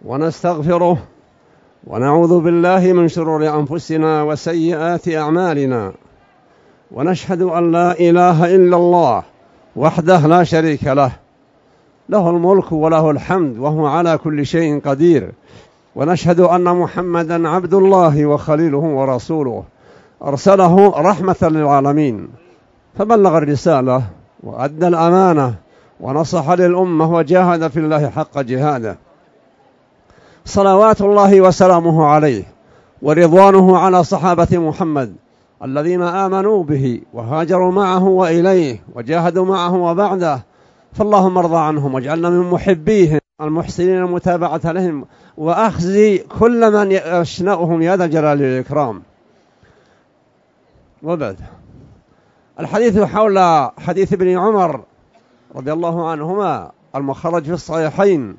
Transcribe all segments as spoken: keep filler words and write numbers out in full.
ونستغفره ونعوذ بالله من شرور أنفسنا وسيئات أعمالنا، ونشهد أن لا إله إلا الله وحده لا شريك له، له الملك وله الحمد وهو على كل شيء قدير. ونشهد أن محمدا عبد الله وخليله ورسوله، أرسله رحمة للعالمين، فبلغ الرسالة وأدى الأمانة ونصح للأمة وجاهد في الله حق جهاده، صلوات الله وسلامه عليه ورضوانه على صحابة محمد الذين آمنوا به وهاجروا معه وإليه وجاهدوا معه وبعده، فاللهم ارضى عنهم واجعلنا من محبيهم المحسنين المتابعة لهم، وأخزي كل من يشنأهم يا ذا الجلال والإكرام. وبعد، الحديث حول حديث ابن عمر رضي الله عنهما المخرج في الصحيحين،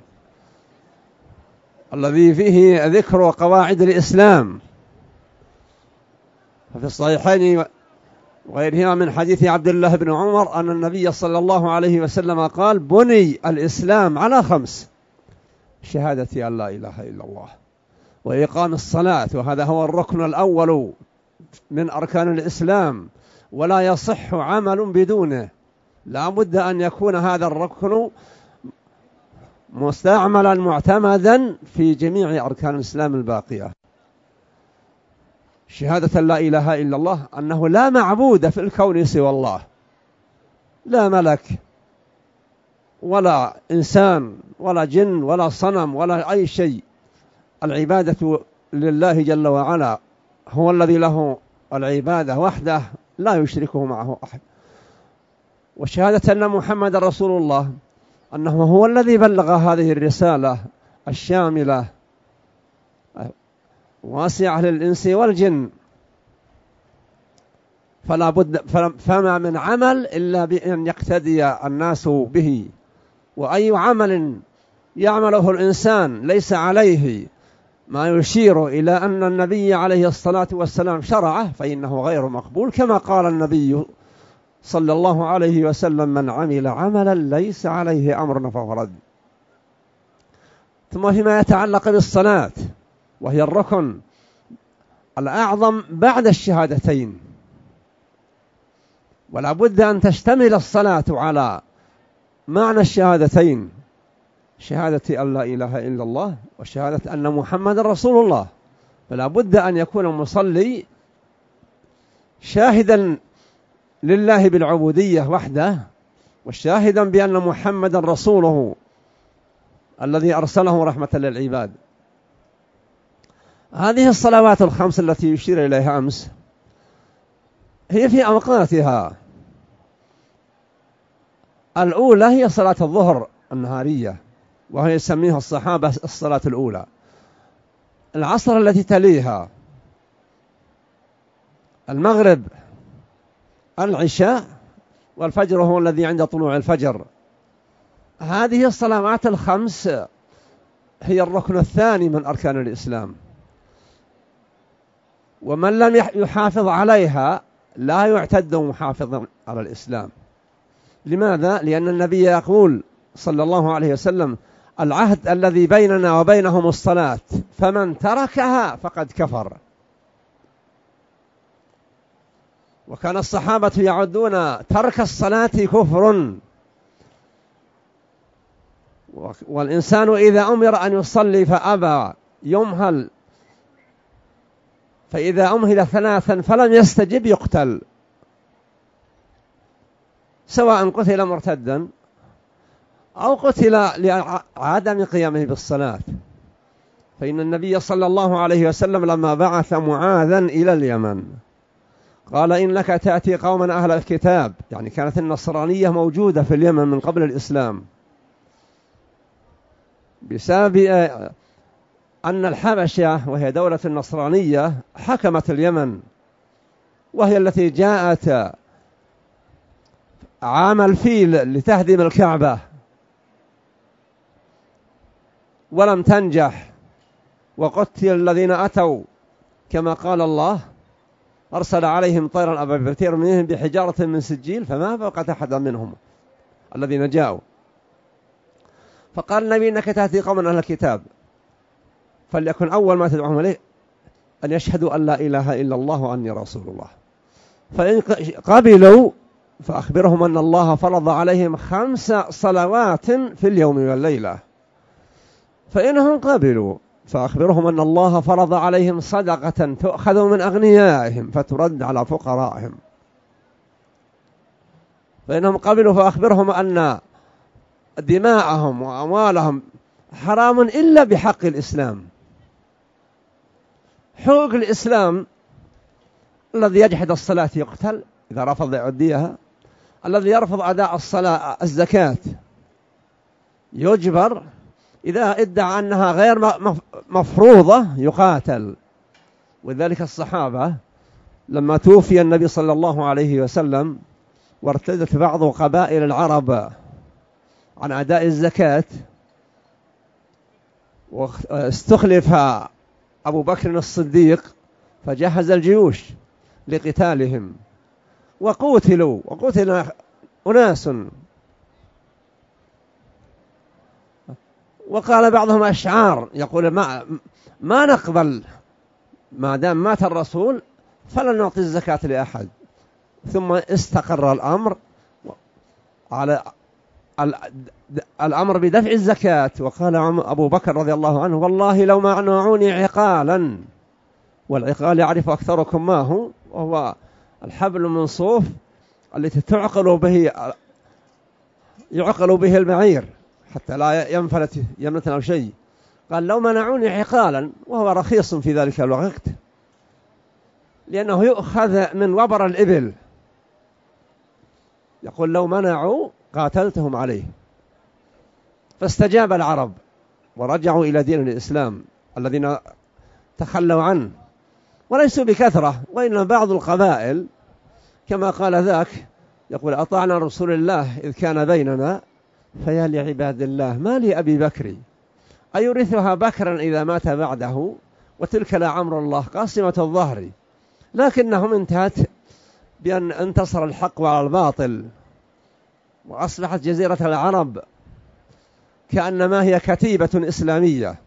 الذي فيه ذكر قواعد الإسلام. ففي الصحيحين وغيرهما من حديث عبد الله بن عمر أن النبي صلى الله عليه وسلم قال: بني الإسلام على خمس: شهادة أن لا إله إلا الله، وإقام الصلاة، وهذا هو الركن الأول من أركان الإسلام، ولا يصح عمل بدونه، لا بد أن يكون هذا الركن مستعملا معتمدا في جميع أركان الإسلام الباقية. شهادة لا إله إلا الله، أنه لا معبود في الكون سوى الله، لا ملك ولا إنسان ولا جن ولا صنم ولا أي شيء، العبادة لله جل وعلا، هو الذي له العبادة وحده لا يشركه معه أحد. وشهادة أن محمد رسول الله، أنه هو الذي بلغ هذه الرسالة الشاملة واسعة للإنس والجن، فلا بد فما من عمل إلا بأن يقتدي الناس به، وأي عمل يعمله الإنسان ليس عليه ما يشير إلى أن النبي عليه الصلاة والسلام شرعه فإنه غير مقبول، كما قال النبي صلى الله عليه وسلم: من عمل عملا ليس عليه أمرنا فهو رد. ثم فيما يتعلق بالصلاة، وهي الركن الأعظم بعد الشهادتين، ولا بد أن تشتمل الصلاة على معنى الشهادتين: شهادة أن لا إله إلا الله وشهادة أن محمد رسول الله. فلا بد أن يكون المصلي شاهدا لله بالعبودية وحده، والشاهدا بأن محمد رسوله الذي أرسله رحمة للعباد. هذه الصلوات الخمس التي يشير إليها أمس هي في أوقاتها. الأولى هي صلاة الظهر النهارية، وهي يسميها الصحابة الصلاة الأولى. العصر التي تليها، المغرب، العشاء، والفجر هو الذي عند طلوع الفجر. هذه الصلوات الخمس هي الركن الثاني من أركان الإسلام، ومن لم يحافظ عليها لا يعتد محافظا على الإسلام. لماذا؟ لأن النبي يقول صلى الله عليه وسلم: العهد الذي بيننا وبينهم الصلاة، فمن تركها فقد كفر. وكان الصحابة يعدون ترك الصلاة كفر، والإنسان إذا أمر أن يصلي فأبى يمهل، فإذا أمهل ثلاثا فلم يستجب يقتل، سواء قتل مرتدا أو قتل لعدم قيامه بالصلاة. فإن النبي صلى الله عليه وسلم لما بعث معاذا إلى اليمن قال: إنك تأتي قوما أهل الكتاب، يعني كانت النصرانية موجودة في اليمن من قبل الإسلام، بسبب أن الحبشة وهي دولة النصرانية حكمت اليمن، وهي التي جاءت عام الفيل لتهدم الكعبة ولم تنجح، وقتل الذين أتوا كما قال الله: أرسل عليهم طيرا أبابيل ترميهم بحجارة من سجيل فما فوقت أحد منهم الذين جاءوا. فقال النبي: إنك تأتي قوما أهل الكتاب، فليكن أول ما تدعوهم إليه أن يشهدوا أن لا إله إلا الله وأني رسول الله. فإن قبلوا فأخبرهم أن الله فرض عليهم خمس صلوات في اليوم والليلة. فإنهم قبلوا فأخبرهم أن الله فرض عليهم صدقة تؤخذ من أغنيائهم فترد على فقرائهم. فإنهم قبلوا فأخبرهم أن دماءهم وأموالهم حرام إلا بحق الإسلام. حقوق الإسلام: الذي يجحد الصلاة يقتل إذا رفض يؤديها، الذي يرفض أداء الصلاة الزكاة يجبر، إذا ادعى أنها غير مفروضة يقاتل. وذلك الصحابة لما توفي النبي صلى الله عليه وسلم وارتدت بعض قبائل العرب عن أداء الزكاة، واستخلف أبو بكر الصديق فجهز الجيوش لقتالهم وقتلوا وقتل أناس. وقال بعضهم أشعار يقول ما, ما نقبل ما دام مات الرسول فلن نعطي الزكاة لأحد. ثم استقر الأمر على الأمر بدفع الزكاة. وقال أبو بكر رضي الله عنه: والله لو منعوني عقالا، والعقال يعرف أكثركم ما هو، وهو الحبل من صوف التي تعقل به يعقل به المعير حتى لا ينفلت يمنة أو شيء. قال: لو منعوني عقالا، وهو رخيص في ذلك الوقت لأنه يؤخذ من وبر الإبل. يقول: لو منعوا قاتلتهم عليه. فاستجاب العرب ورجعوا إلى دين الإسلام الذين تخلوا عنه، وليسوا بكثرة، وإن بعض القبائل كما قال ذاك يقول: أطعنا رسول الله إذ كان بيننا فيا لعباد الله ما لي أبي بكر أيورثها بكرا إذا مات بعده وتلك لعمر الله قاسمة الظهر. لكنهم انتهت بأن انتصر الحق على الباطل، وأصبحت جزيرة العرب كأنما هي كتيبة إسلامية.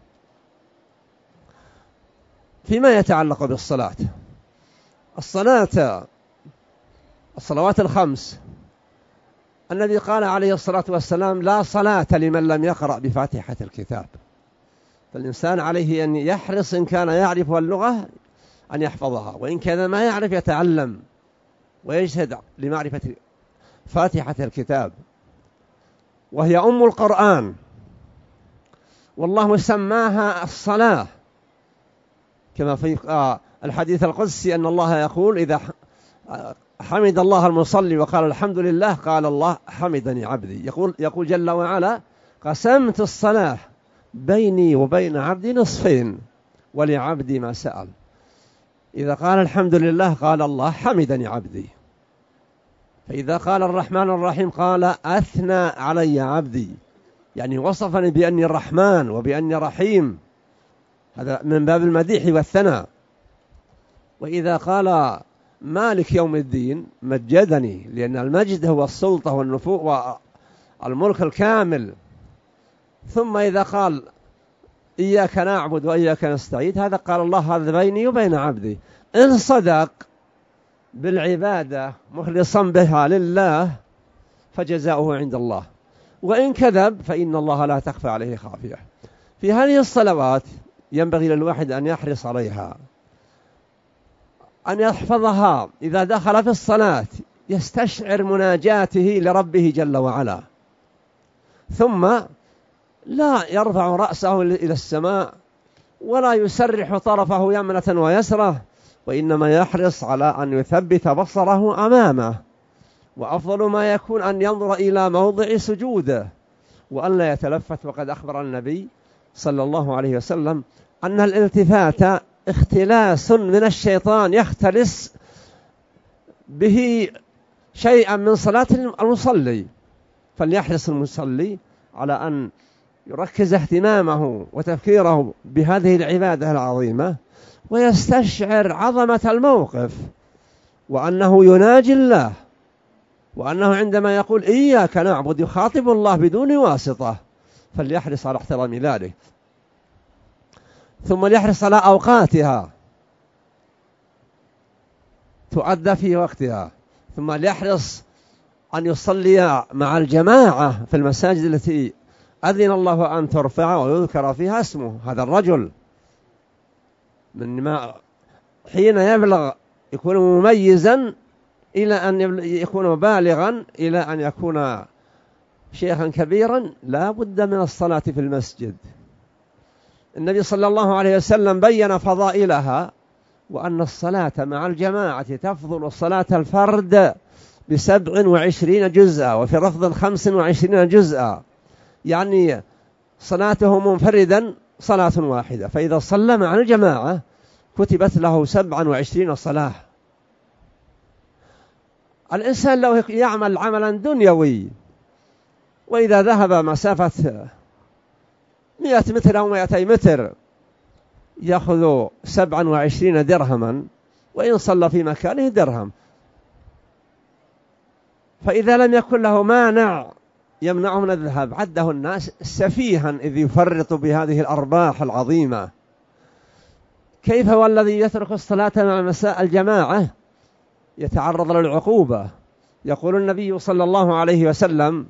فيما يتعلق بالصلاة، الصلاة الصلوات الخمس، النبي قال عليه الصلاة والسلام: لا صلاة لمن لم يقرأ بفاتحة الكتاب. فالإنسان عليه أن يحرص إن كان يعرف اللغة أن يحفظها، وإن كان ما يعرف يتعلم ويجتهد لمعرفة فاتحة الكتاب، وهي أم القرآن، والله سماها الصلاة، كما في الحديث القدسي أن الله يقول: إذا حمد الله المصلي وقال الحمد لله قال الله حمدني عبدي. يقول, يقول جل وعلا: قسمت الصلاة بيني وبين عبدي نصفين ولعبدي ما سأل. إذا قال الحمد لله قال الله حمدني عبدي. فإذا قال الرحمن الرحيم قال أثنى علي عبدي، يعني وصفني بأني الرحمن وبأني رحيم، هذا من باب المديح والثناء. وإذا قال مالك يوم الدين مجدني، لأن المجد هو السلطة والنفوذ والملك الكامل. ثم إذا قال إياك نعبد وإياك نستعين، هذا قال الله هذا بيني وبين عبدي. إن صدق بالعبادة مخلصا بها لله فجزاؤه عند الله، وإن كذب فإن الله لا تخفى عليه خافية. في هذه الصلوات ينبغي للواحد أن يحرص عليها، أن يحفظها. إذا دخل في الصلاة يستشعر مناجاته لربه جل وعلا، ثم لا يرفع رأسه إلى السماء ولا يسرح طرفه يمنة ويسرة، وإنما يحرص على أن يثبت بصره أمامه. وأفضل ما يكون أن ينظر إلى موضع سجوده وأن لا يتلفت. وقد أخبر النبي صلى الله عليه وسلم أن الالتفات اختلاس من الشيطان يختلس به شيئا من صلاة المصلي. فليحرص المصلي على أن يركز اهتمامه وتفكيره بهذه العبادة العظيمة، ويستشعر عظمة الموقف، وأنه يناجي الله، وأنه عندما يقول إياك نعبد يخاطب الله بدون واسطة، فليحرص على احترام ذلك. ثم ليحرص على أوقاتها تؤدى في وقتها، ثم ليحرص أن يصلي مع الجماعة في المساجد التي أذن الله أن ترفع ويذكر فيها اسمه هذا الرجل، من ما حين يبلغ يكون مميزا إلى أن يكون بالغا إلى أن يكون شيخا كبيرا لا بد من الصلاة في المسجد. النبي صلى الله عليه وسلم بين فضائلها، وأن الصلاة مع الجماعة تفضل صلاة الفرد بسبع وعشرين جزءا، وفي لفظ خمس وعشرين جزءا، يعني صلاته منفردا صلاة واحدة، فإذا صلى مع الجماعة كتبت له سبع وعشرين صلاة. الإنسان لو يعمل عملا دنيوي وإذا ذهب مسافة مئة متر أو مئتي متر يأخذ سبعا وعشرين درهما، وإن صلى في مكانه درهم. فإذا لم يكن له مانع يمنعه من الذهاب عده الناس سفيها إذ يفرط بهذه الأرباح العظيمة. كيف والذي يترك الصلاة مع مساء الجماعة يتعرض للعقوبة؟ يقول النبي صلى الله عليه وسلم: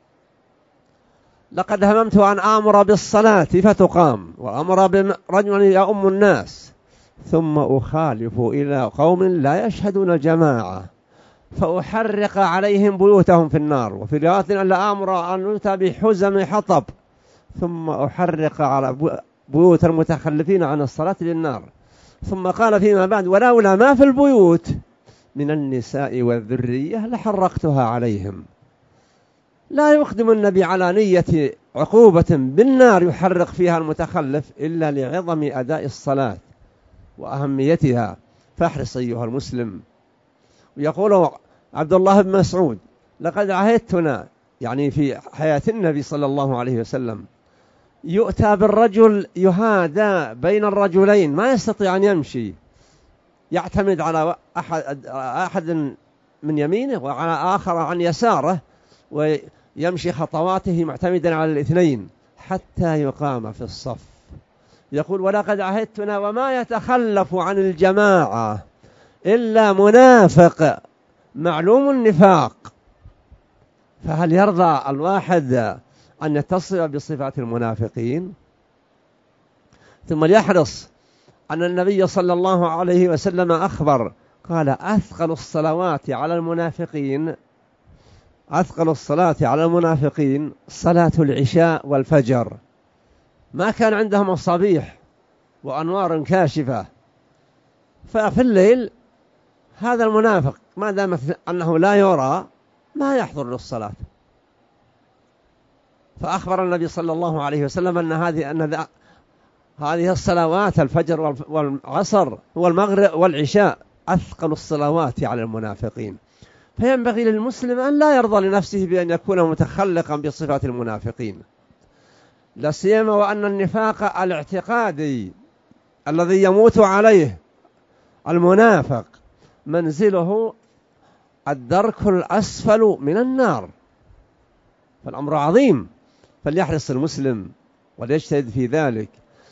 لقد هممت أن آمر بالصلاة فتقام وأمر برجل يؤم الناس ثم أخالف إلى قوم لا يشهدون الجماعة فأحرق عليهم بيوتهم في النار، وفي رواية لا آمر أن يؤتى بحزم حطب ثم أحرق على بيوت المتخلفين عن الصلاة بالنار. ثم قال فيما بعد: ولولا ما في البيوت من النساء والذرية لحرقتها عليهم. لا يقدم النبي على نية عقوبة بالنار يحرق فيها المتخلف إلا لعظم أداء الصلاة وأهميتها، فاحرص أيها المسلم. ويقول عبد الله بن مسعود: لقد عهدتنا، يعني في حياة النبي صلى الله عليه وسلم، يؤتى بالرجل يهادى بين الرجلين ما يستطيع أن يمشي، يعتمد على أحد, أحد من يمينه وعلى آخر عن يساره، ويمشي خطواته معتمدا على الاثنين حتى يقام في الصف. يقول: ولقد عهدتنا وما يتخلف عن الجماعة إلا منافق معلوم النفاق. فهل يرضى الواحد أن يتصف بصفات المنافقين؟ ثم ليحرص أن النبي صلى الله عليه وسلم أخبر قال: أثقل الصلوات على المنافقين أثقل الصلاة على المنافقين صلاة العشاء والفجر. ما كان عندهم مصابيح وأنوار كاشفة، ففي الليل هذا المنافق ما دام أنه لا يرى ما يحضر للصلاة. فأخبر النبي صلى الله عليه وسلم أن هذه أن هذه الصلوات الفجر والعصر والمغرب والعشاء أثقل الصلوات على المنافقين. فينبغي للمسلم أن لا يرضى لنفسه بأن يكون متخلقا بصفات المنافقين، لا سيما وأن النفاق الاعتقادي الذي يموت عليه المنافق منزله الدرك الأسفل من النار، فالأمر عظيم. فليحرص المسلم وليجتهد في ذلك،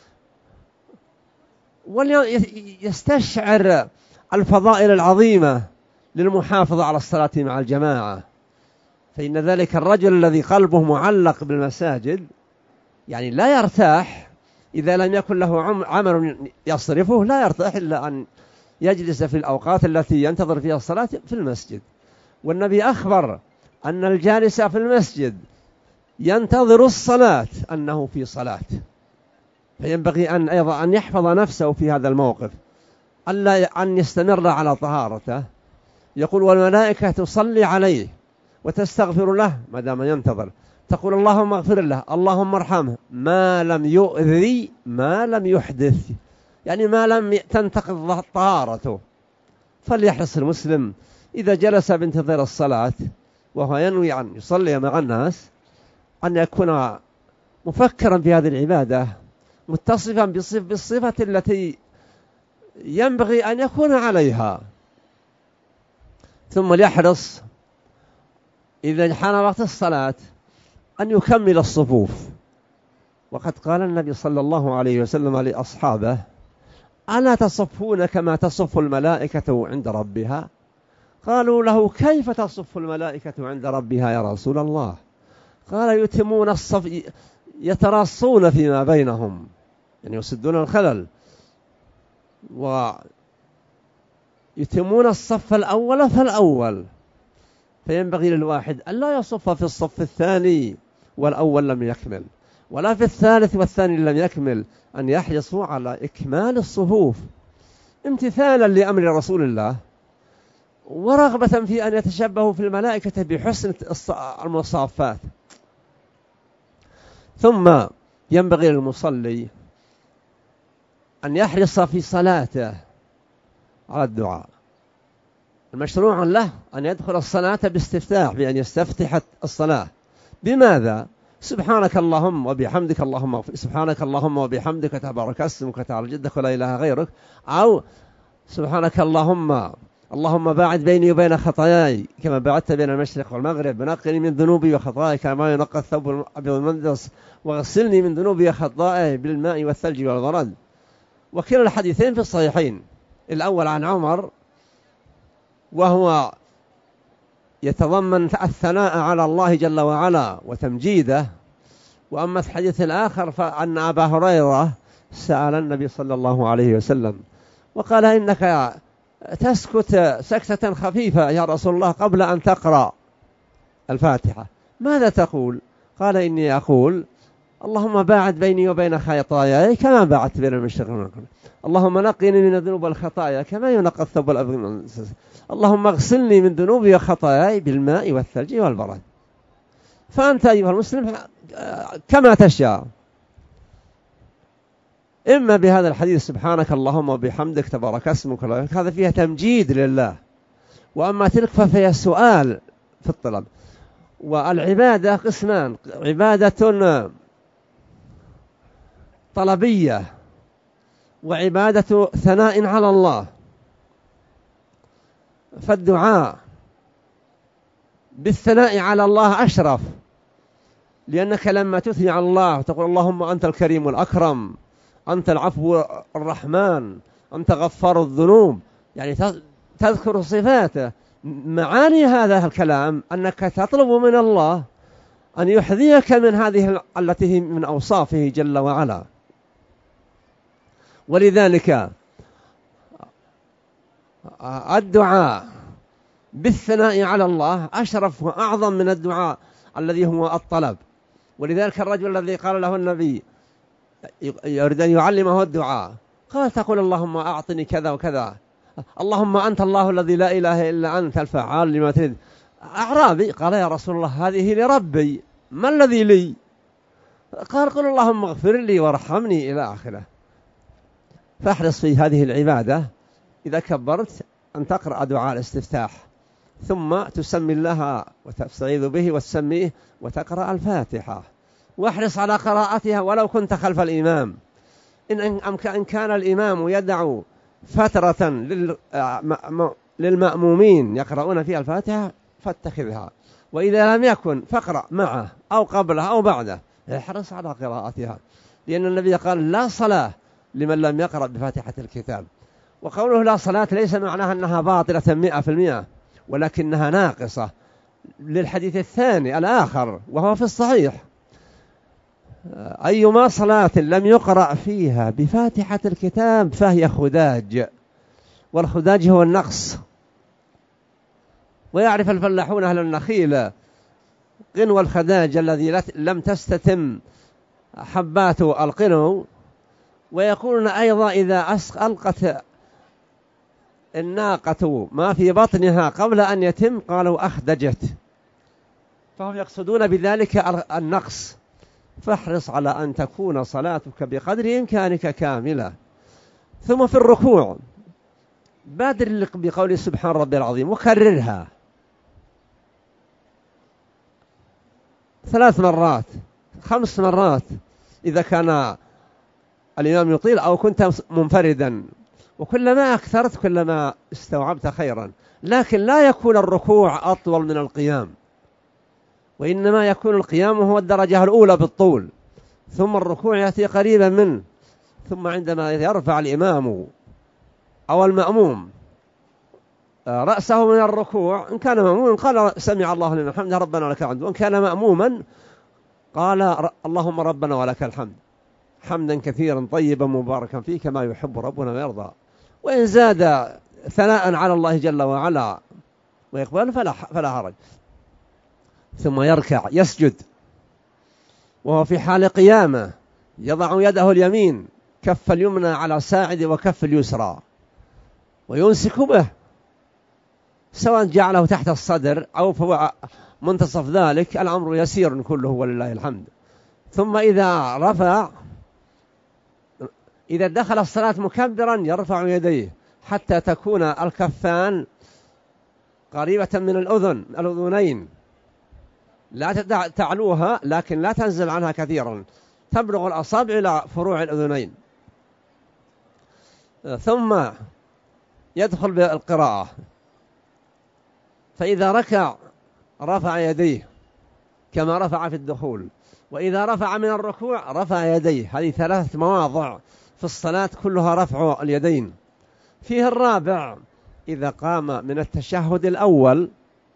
وليستشعر الفضائل العظيمة للمحافظة على الصلاة مع الجماعة. فإن ذلك الرجل الذي قلبه معلق بالمساجد يعني لا يرتاح إذا لم يكن له عمل يصرفه، لا يرتاح إلا أن يجلس في الأوقات التي ينتظر فيها الصلاة في المسجد. والنبي أخبر أن الجالس في المسجد ينتظر الصلاة أنه في صلاة. فينبغي أن أيضا أن يحفظ نفسه في هذا الموقف، ألا أن يستمر على طهارته. يقول: والملائكة تصلي عليه وتستغفر له ما دام ينتظر، تقول: اللهم اغفر له، اللهم ارحمه، ما لم يؤذي ما لم يحدث، يعني ما لم تنتقض طهارته. فليحرص المسلم إذا جلس بانتظار الصلاة وهو ينوي أن يصلي مع الناس أن يكون مفكرا بهذه العبادة، متصفا بالصفة التي ينبغي أن يكون عليها. ثم ليحرص إذا حان وقت الصلاة أن يكمل الصفوف، وقد قال النبي صلى الله عليه وسلم لأصحابه: ألا تصفون كما تصف الملائكة عند ربها؟ قالوا له: كيف تصف الملائكة عند ربها يا رسول الله؟ قال: يتمون الصف، يتراصون فيما بينهم، يعني يسدون الخلل، ويتمون الصف الأول فالأول، فينبغي للواحد أن لا يصف في الصف الثاني والأول لم يكمل، ولا في الثالث والثاني لم يكمل، أن يحرصوا على إكمال الصفوف امتثالا لأمر رسول الله، ورغبة في أن يتشبهوا في الملائكة بحسن المصافات. ثم ينبغي للمصلي أن يحرص في صلاته على الدعاء. المشروع له أن يدخل الصلاة باستفتاح، بأن يستفتح الصلاة بماذا؟ سبحانك اللهم وبحمدك اللهم سبحانك اللهم وبحمدك تبارك اسمك تعالى جدك ولا إله غيرك، أو سبحانك اللهم اللهم باعد بيني وبين خطاياي كما بعدت بين المشرق والمغرب، نقني من ذنوبي وخطاياي كما ينقى الثوب الأبيض من الدنس، واغسلني من ذنوبي وخطاياي بالماء والثلج والبرد. وكلا الحديثين في الصحيحين، الأول عن عمر وهو يتضمن الثناء على الله جل وعلا وتمجيده، وأما الحديث الآخر فأن أبا هريرة سأل النبي صلى الله عليه وسلم وقال: إنك تسكت سكتة خفيفة يا رسول الله قبل أن تقرأ الفاتحة، ماذا تقول؟ قال: إني أقول اللهم باعد بيني وبين خطاياي كما باعدت بين المشرق والمغرب، اللهم نقني من الذنوب والخطايا كما ينقى الثوب الأبيض من الدنس، اللهم اغسلني من ذنوبي وخطاياي بالماء والثلج والبرد. فأنت أيها المسلم كما تشاء، إما بهذا الحديث سبحانك اللهم وبحمدك تبارك اسمك، هذا فيها تمجيد لله، وأما تلك ففيها سؤال في الطلب. والعبادة قسمان: عبادة طلبية، وعبادة ثناء على الله. فالدعاء بالثناء على الله أشرف، لأنك لما تثني على الله تقول اللهم أنت الكريم الأكرم، أنت العفو الرحمن، أنت غفار الذنوب، يعني تذكر صفاته. معاني هذا الكلام أنك تطلب من الله أن يحذيك من هذه التي من أوصافه جل وعلا. ولذلك الدعاء بالثناء على الله أشرف وأعظم من الدعاء الذي هو الطلب. ولذلك الرجل الذي قال له النبي يريد أن يعلمه الدعاء قال: تقول اللهم أعطني كذا وكذا، اللهم أنت الله الذي لا إله إلا أنت الفعال لما تريد. أعرابي قال: يا رسول الله هذه لربي، ما الذي لي؟ قال: قل اللهم اغفر لي وارحمني إلى آخره. فاحرص في هذه العبادة إذا كبرت أن تقرأ دعاء الاستفتاح، ثم تسمي الله وتستعيذ به وتسميه وتقرأ الفاتحة، واحرص على قراءتها ولو كنت خلف الإمام. إن, إن كان الإمام يدعو فترة للمأمومين يقرؤون فيها الفاتحة فاتخذها، وإذا لم يكن فاقرأ معه أو قبله أو بعده، احرص على قراءتها، لأن النبي قال: لا صلاة لمن لم يقرأ بفاتحة الكتاب. وقوله لا صلاة ليس معناها أنها باطلة مئة في المئة، ولكنها ناقصة للحديث الثاني الآخر وهو في الصحيح: أيما صلاة لم يقرأ فيها بفاتحة الكتاب فهي خداج، والخداج هو النقص. ويعرف الفلاحون أهل النخيل قنو الخداج الذي لم تستتم حبات القنو، ويقولون أيضا إذا ألقت الناقة ما في بطنها قبل أن يتم قالوا أخدجت، فهم يقصدون بذلك النقص. فاحرص على أن تكون صلاتك بقدر إمكانك كاملة. ثم في الركوع بادر بقول سبحان ربي العظيم وكررها ثلاث مرات خمس مرات إذا كان الإمام يطيل أو كنت منفردا، وكلما أكثرت كلما استوعبت خيرا. لكن لا يكون الركوع أطول من القيام، وإنما يكون القيام هو الدرجة الأولى بالطول، ثم الركوع يأتي قريبا منه، ثم عندما يرفع الإمام أو المأموم رأسه من الركوع، إن كان مأموما قال سمع الله لمن حمده ربنا ولك الحمد، وإن كان مأموما قال اللهم ربنا ولك الحمد حمدا كثيرا طيبا مباركا فيه كما يحب ربنا ويرضى. وإن زاد ثناء على الله جل وعلا ويقبل فلا, فلا حرج. ثم يركع يسجد وهو في حال قيامة، يضع يده اليمين كف اليمنى على ساعد وكف اليسرى ويمسك به، سواء جعله تحت الصدر أو في منتصف ذلك، الأمر يسير كله ولله الحمد. ثم إذا رفع إذا دخل الصلاة مكبرا يرفع يديه حتى تكون الكفان قريبة من الأذن الأذنين، لا تعلوها لكن لا تنزل عنها كثيرا، تبلغ الأصابع إلى فروع الأذنين. ثم يدخل بالقراءة، فإذا ركع رفع يديه كما رفع في الدخول، وإذا رفع من الركوع رفع يديه. هذه ثلاث مواضع في الصلاة كلها رفع اليدين. فيه الرابع إذا قام من التشهد الأول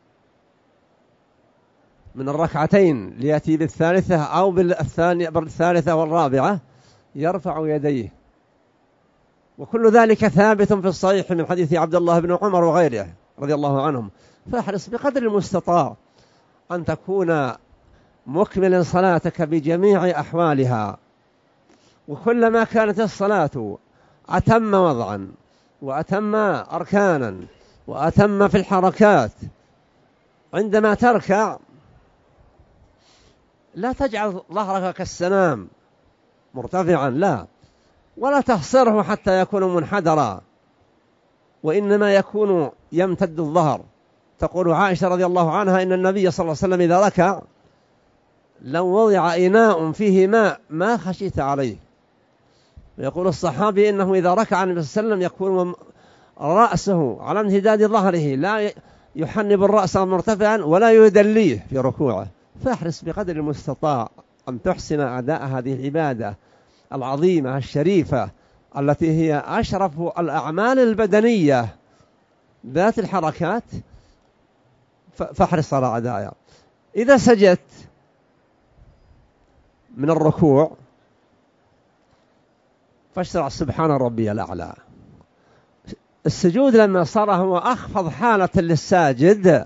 من الركعتين ليأتي بالثالثة أو بالثانية بالثالثة والرابعة يرفع يديه، وكل ذلك ثابت في الصحيح من حديث عبد الله بن عمر وغيره رضي الله عنهم. فاحرص بقدر المستطاع أن تكون مكملا صلاتك بجميع أحوالها، وكلما كانت الصلاة أتم وضعا وأتم أركانا وأتم في الحركات، عندما تركع لا تجعل ظهرك كالسنام مرتفعا، لا، ولا تحصره حتى يكون منحدرا، وإنما يكون يمتد الظهر. تقول عائشة رضي الله عنها إن النبي صلى الله عليه وسلم إذا ركع لو وضع إناء فيه ماء ما خشيت عليه. ويقول الصحابي إنه إذا ركع النبي صلى الله عليه وسلم يكون رأسه على امتداد ظهره، لا يحنب الرأس مرتفعا ولا يدليه في ركوعه. فاحرص بقدر المستطاع أن تحسن أداء هذه العبادة العظيمة الشريفة التي هي أشرف الأعمال البدنية ذات الحركات، فاحرص على أدائها. إذا سجدت من الركوع فاشرع سبحان ربي الأعلى. السجود لما صار هو أخفض حالة للساجد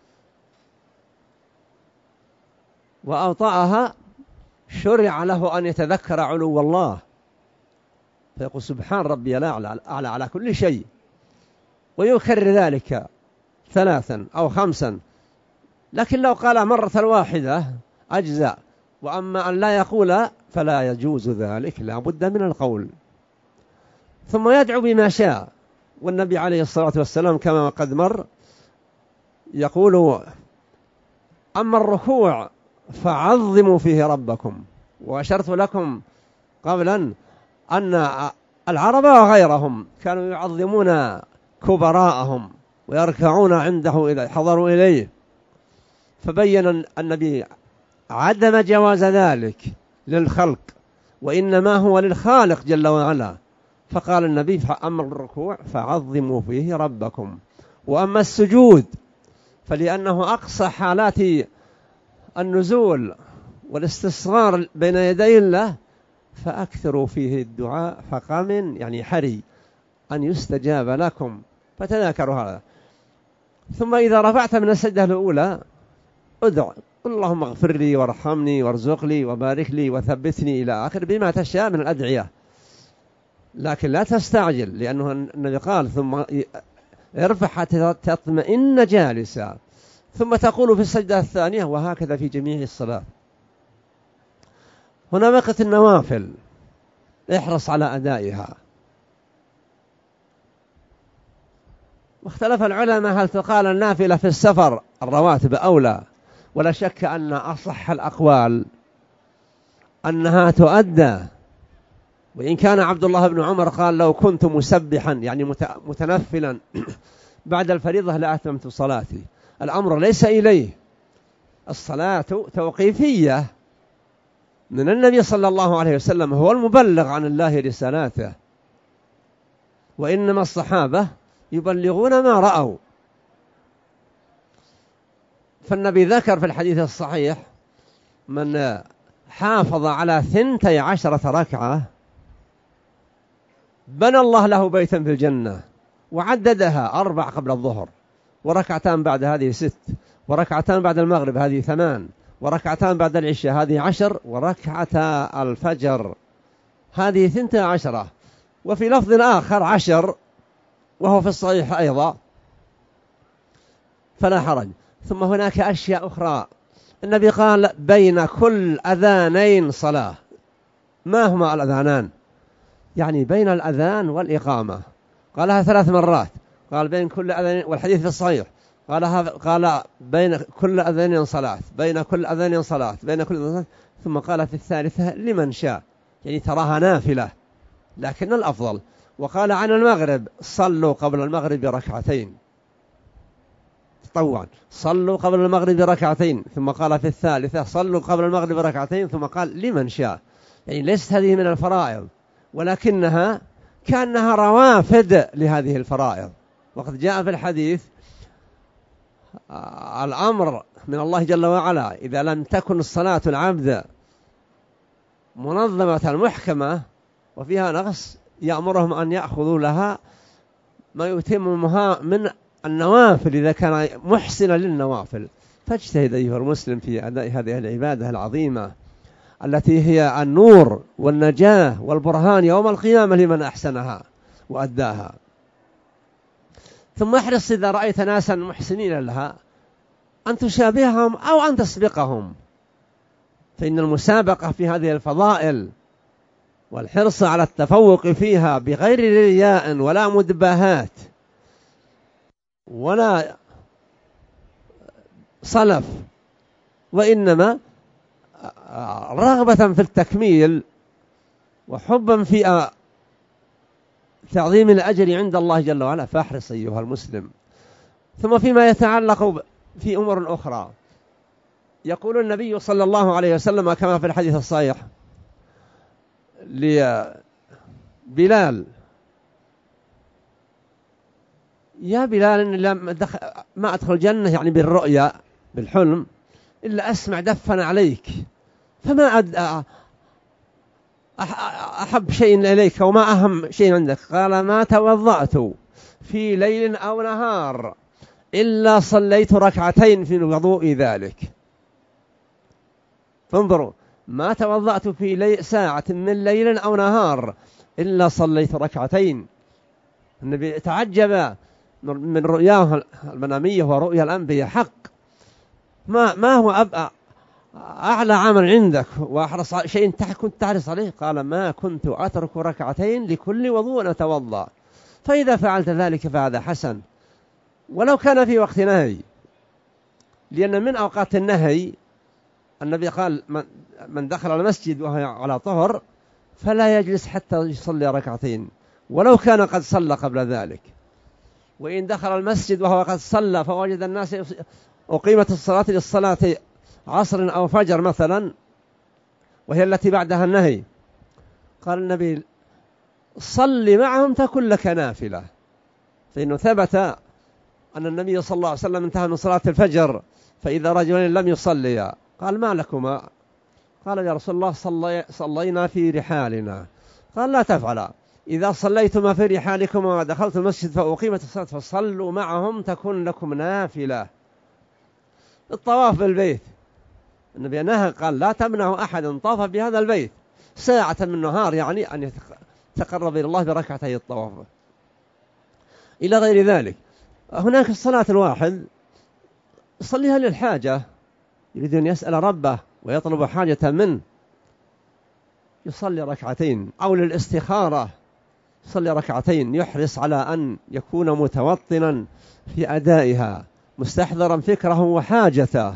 وأوطأها شرع له أن يتذكر علو الله، فيقول سبحان ربي الأعلى أعلى على كل شيء، ويكرر ذلك ثلاثا أو خمسا. لكن لو قال مرة واحدة أجزاء، وأما أن لا يقول فلا يجوز ذلك، لا بد من القول. ثم يدعو بما شاء، والنبي عليه الصلاة والسلام كما قد مر يقول أما الركوع فعظموا فيه ربكم. وأشرت لكم قبلا أن العرب وغيرهم كانوا يعظمون كبراءهم ويركعون عنده إذا حضروا إليه، فبين النبي عدم جواز ذلك للخلق، وإنما هو للخالق جل وعلا. فقال النبي أما الركوع فعظموا فيه ربكم، وأما السجود فلأنه أقصى حالات النزول والاستصغار بين يدي الله فأكثروا فيه الدعاء فقام يعني حري أن يستجاب لكم، فتذاكروا هذا. ثم إذا رفعت من السجدة الأولى ادع اللهم اغفر لي وارحمني وارزق لي وبارك لي وثبتني إلى آخر بما تشاء من الأدعية، لكن لا تستعجل، لأنه النبي قال ثم ارفع حتى تطمئن جالسا، ثم تقول في السجدة الثانية، وهكذا في جميع الصلاة. هنا وقت النوافل احرص على أدائها. واختلف العلماء هل تقال النافلة في السفر الرواتب أولى، ولا شك أن أصح الأقوال أنها تؤدى. وإن كان عبد الله بن عمر قال لو كنت مسبحا يعني متنفلا بعد الفريضة لأتممت صلاتي. الأمر ليس إليه، الصلاة توقيفية، من النبي صلى الله عليه وسلم هو المبلغ عن الله رسالاته، وإنما الصحابة يبلغون ما رأوا. فالنبي ذكر في الحديث الصحيح من حافظ على ثنتي عشرة ركعة بنى الله له بيتا في الجنة، وعددها أربع قبل الظهر، وركعتان بعد هذه ست، وركعتان بعد المغرب هذه ثمان، وركعتان بعد العشاء هذه عشر، وركعتا الفجر هذه ثنتي عشرة. وفي لفظ آخر عشر، وهو في الصحيح أيضا، فلا حرج. ثم هناك أشياء أخرى، النبي قال بين كل أذانين صلاة. ما هما الأذانان؟ يعني بين الأذان والإقامة، قالها ثلاث مرات، قال بين كل أذان، والحديث في الصحيح قالها، قال بين كل أذان صلاة، بين كل أذان صلاة، بين كل أذان صلاة. ثم قال في الثالثة لمن شاء، يعني تراها نافلة لكن الأفضل. وقال عن المغرب صلوا قبل المغرب ركعتين تطوعا، صلوا قبل المغرب ركعتين. ثم قال في الثالثة صلوا قبل المغرب ركعتين، ثم قال لمن شاء. يعني ليست هذه من الفرائض، ولكنها كأنها روافد لهذه الفرائض. وقد جاء في الحديث الأمر من الله جل وعلا إذا لم تكن الصلاة العبد منظمة محكمة وفيها نقص يأمرهم أن يأخذوا لها ما يتمها من النوافل إذا كان محسنا للنوافل. فاجتهد أيها المسلم في أداء هذه العبادة العظيمة التي هي النور والنجاة والبرهان يوم القيامة لمن أحسنها وأداها. ثم احرص إذا رأيت ناسا محسنين لها أن تشابههم أو أن تسبقهم، فإن المسابقة في هذه الفضائل والحرص على التفوق فيها بغير رياء ولا مدباهات ولا صلف، وإنما رغبة في التكميل وحبا في تعظيم الأجر عند الله جل وعلا. فاحرص أيها المسلم. ثم فيما يتعلق في أمور أخرى، يقول النبي صلى الله عليه وسلم كما في الحديث الصحيح لبلال: يا بلال إن لم دخل ما أدخل الجنة، يعني بالرؤيا بالحلم، إلا أسمع دفن عليك، فما أد... أحب شيء إليك وما أهم شيء عندك؟ قال: ما توضأت في ليل أو نهار إلا صليت ركعتين في وضوء ذلك. فانظروا، ما توضأت في لي... ساعة من ليل أو نهار إلا صليت ركعتين. النبي تعجب من رؤياه المنامية ورؤيا الأنبياء حق. ما ما هو أبقى أعلى عمل عندك وأحرص شيء كنت تحرص عليه؟ قال: ما كنت أترك ركعتين لكل وضوء أتوضأ. فإذا فعلت ذلك فهذا حسن، ولو كان في وقت نهي، لأن من أوقات النهي النبي قال: من دخل المسجد وهو على طهر فلا يجلس حتى يصلي ركعتين ولو كان قد صلى قبل ذلك. وإن دخل المسجد وهو قد صلى فوجد الناس أقيمت الصلاة للصلاة عصر أو فجر مثلا، وهي التي بعدها النهي، قال النبي: صل معهم تكن لك نافلة. فإنه ثبت أن النبي صلى الله عليه وسلم انتهى من صلاة الفجر فإذا رجلين لم يصليا قال: ما لكما؟ قال: يا رسول الله صلي صلينا في رحالنا. قال: لا تفعلا، إذا صليتما في رحالكما ودخلت المسجد فأقيمت الصلاة فصلوا معهم تكن لكم نافلة. الطواف بالبيت النبي نهى، قال: لا تمنعوا أحد طاف بهذا البيت ساعة من النهار، يعني أن يتقرب إلى الله بركعتي الطواف. إلى غير ذلك، هناك الصلاة الواحد يصليها للحاجة، يريد أن يسأل ربه ويطلب حاجة منه يصلي ركعتين، أو للاستخارة يصلي ركعتين، يحرص على أن يكون متوطنا في أدائها، مستحضرا فكره وحاجته،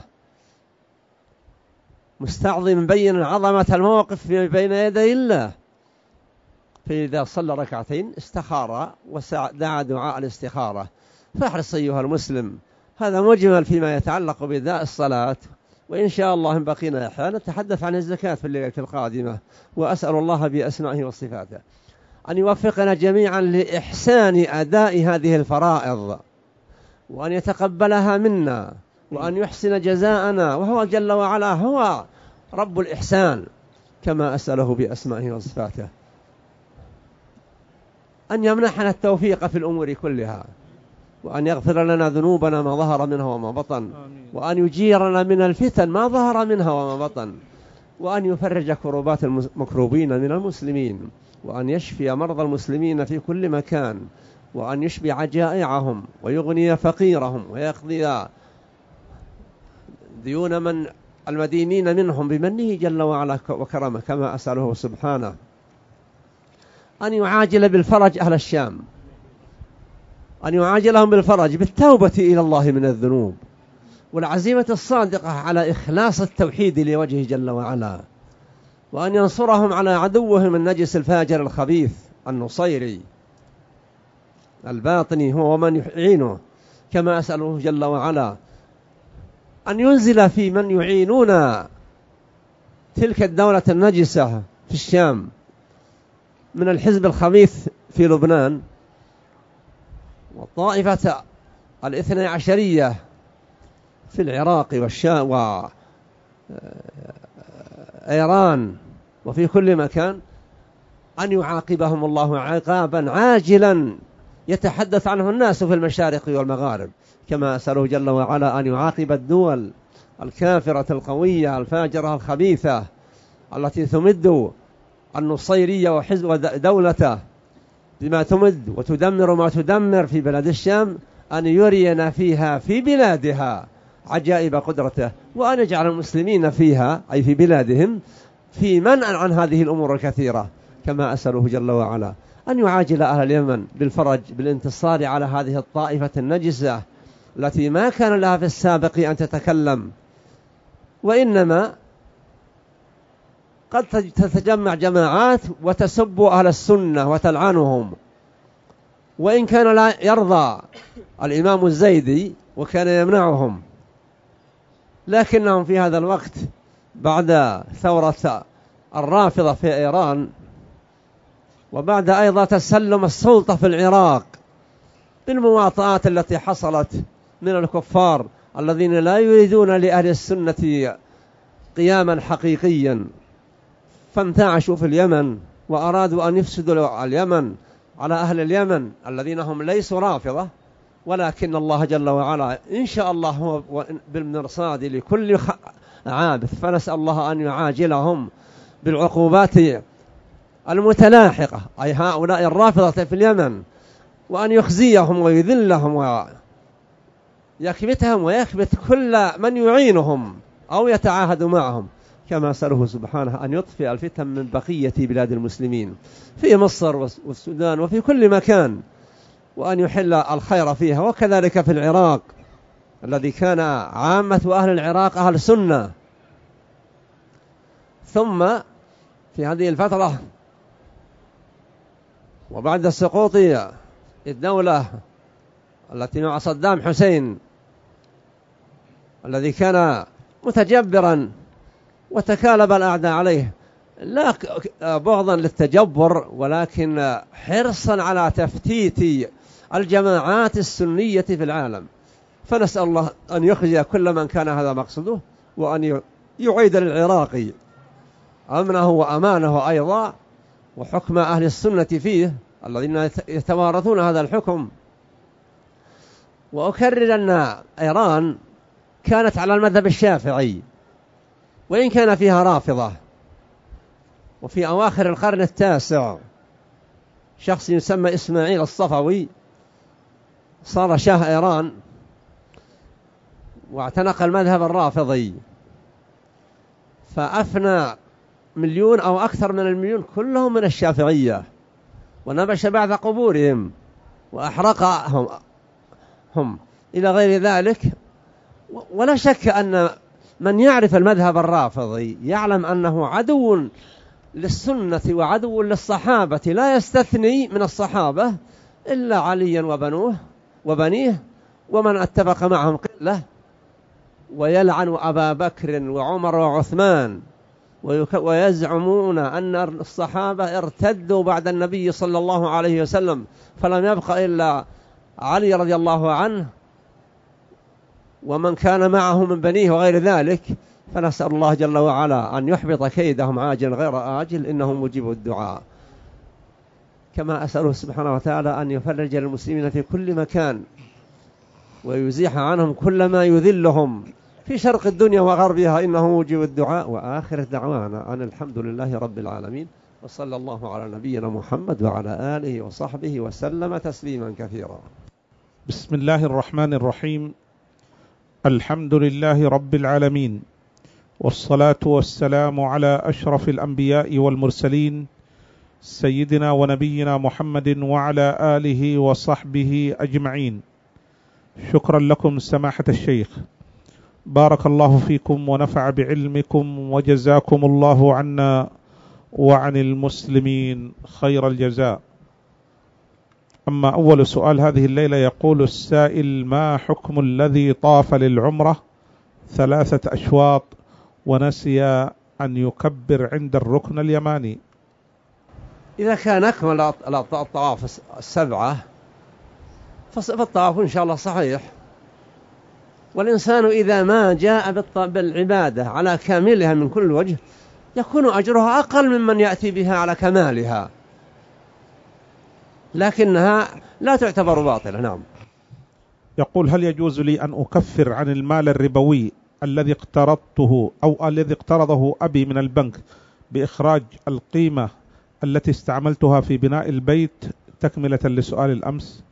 مستعظم بين عظمة الموقف بين يدي الله. فإذا صلى ركعتين استخار ودعا دعاء الاستخارة. فاحرص أيها المسلم. هذا مجمل فيما يتعلق بأداء الصلاة وإن شاء الله إن بقينا أحيانا نتحدث عن الزكاة في الليلة القادمة، وأسأل الله بأسمائه وصفاته أن يوفقنا جميعا لإحسان أداء هذه الفرائض، وأن يتقبلها منا، وأن يحسن جزاءنا، وهو جل وعلا هو رب الإحسان، كما أسأله بأسمائه وصفاته أن يمنحنا التوفيق في الأمور كلها، وأن يغفر لنا ذنوبنا ما ظهر منها وما بطن، وأن يجيرنا من الفتن ما ظهر منها وما بطن، وأن يفرج كروبات المكروبين من المسلمين، وأن يشفي مرضى المسلمين في كل مكان، وأن يشبع جائعهم ويغني فقيرهم، ويقضي ديون من المدينين منهم بمنه جل وعلا وكرمه، كما أسأله سبحانه أن يعاجل بالفرج أهل الشام، أن يعاجلهم بالفرج بالتوبة إلى الله من الذنوب، والعزيمة الصادقة على إخلاص التوحيد لوجهه جل وعلا، وأن ينصرهم على عدوهم النجس الفاجر الخبيث النصيري الباطني هو ومن يعينه، كما أسأله جل وعلا أن ينزل في من يعينون تلك الدولة النجسة في الشام من الحزب الخبيث في لبنان، والطائفة الاثنى عشرية في العراق والشام وإيران وفي كل مكان، أن يعاقبهم الله عقابا عاجلا يتحدث عنه الناس في المشارق والمغارب، كما أسأله جل وعلا أن يعاقب الدول الكافرة القوية الفاجرة الخبيثة التي تمد النصيرية وحزب ودولته بما تمد وتدمر ما تدمر في بلاد الشام، أن يرينا فيها في بلادها عجائب قدرته، وأن يجعل المسلمين فيها أي في بلادهم في منع عن هذه الأمور الكثيرة، كما أسأله جل وعلا أن يعاجل أهل اليمن بالفرج بالانتصار على هذه الطائفة النجسة التي ما كان لها في السابق أن تتكلم، وإنما قد تتجمع جماعات وتسب أهل السنة وتلعنهم، وإن كان لا يرضى الإمام الزيدي وكان يمنعهم، لكنهم في هذا الوقت بعد ثورة الرافضة في إيران، وبعد أيضا تسلم السلطة في العراق بالمواطئات التي حصلت من الكفار الذين لا يريدون لأهل السنة قياما حقيقيا، فانتعشوا في اليمن وأرادوا أن يفسدوا اليمن على أهل اليمن الذين هم ليسوا رافضة، ولكن الله جل وعلا إن شاء الله هو بالمرصاد لكل عابث، فنسأل الله أن يعاجلهم بالعقوبات المتلاحقة أي هؤلاء الرافضة في اليمن، وأن يخزيهم ويذلهم ويكبتهم ويكبت كل من يعينهم أو يتعاهد معهم، كما سأله سبحانه أن يطفئ الفتن من بقية بلاد المسلمين في مصر والسودان وفي كل مكان، وأن يحل الخير فيها، وكذلك في العراق الذي كان عامة أهل العراق أهل سنة، ثم في هذه الفترة وبعد سقوط الدولة التي مع صدام حسين الذي كان متجبرا وتكالب الأعداء عليه، لا بغضا للتجبر ولكن حرصا على تفتيت الجماعات السنية في العالم، فنسأل الله أن يخزي كل من كان هذا مقصده، وأن يعيد للعراق أمنه وأمانه أيضا وحكم أهل السنة فيه الذين يتوارثون هذا الحكم. وأكرر أن إيران كانت على المذهب الشافعي وإن كان فيها رافضة، وفي أواخر القرن التاسع شخص يسمى إسماعيل الصفوي صار شاه إيران واعتنق المذهب الرافضي، فأفنى مليون أو أكثر من المليون كلهم من الشافعية، ونبش بعد قبورهم وأحرقهم هم إلى غير ذلك. ولا شك أن من يعرف المذهب الرافضي يعلم أنه عدو للسنة وعدو للصحابة، لا يستثني من الصحابة إلا عليا وبنوه وبنيه ومن اتفق معهم قلة، ويلعن أبا بكر وعمر وعثمان، ويزعمون أن الصحابة ارتدوا بعد النبي صلى الله عليه وسلم فلم يبق إلا علي رضي الله عنه ومن كان معه من بنيه وغير ذلك. فنسأل الله جل وعلا أن يحبط كيدهم عاجل غير آجل، إنه مجيب الدعاء. كما أسأله سبحانه وتعالى أن يفرج المسلمين في كل مكان ويزيح عنهم كل ما يذلهم في شرق الدنيا وغربها، إنه مجيب الدعاء. وآخر دعوانا أن الحمد لله رب العالمين، وصلى الله على نبينا محمد وعلى آله وصحبه وسلم تسليما كثيرا. بسم الله الرحمن الرحيم. الحمد لله رب العالمين، والصلاة والسلام على أشرف الأنبياء والمرسلين سيدنا ونبينا محمد وعلى آله وصحبه أجمعين. شكرا لكم سماحة الشيخ، بارك الله فيكم ونفع بعلمكم، وجزاكم الله عنا وعن المسلمين خير الجزاء. أما أول سؤال هذه الليلة، يقول السائل: ما حكم الذي طاف للعمرة ثلاثة أشواط ونسي أن يكبر عند الركن اليماني؟ إذا كان أكمل الطواف السبعة فالطواف إن شاء الله صحيح. والإنسان إذا ما جاء بالعبادة على كاملها من كل وجه يكون أجرها أقل ممن يأتي بها على كمالها، لكنها لا تعتبر باطلة. نعم. يقول: هل يجوز لي أن أكفر عن المال الربوي الذي اقترضته أو الذي اقترضه أبي من البنك بإخراج القيمة التي استعملتها في بناء البيت، تكملة لسؤال الأمس؟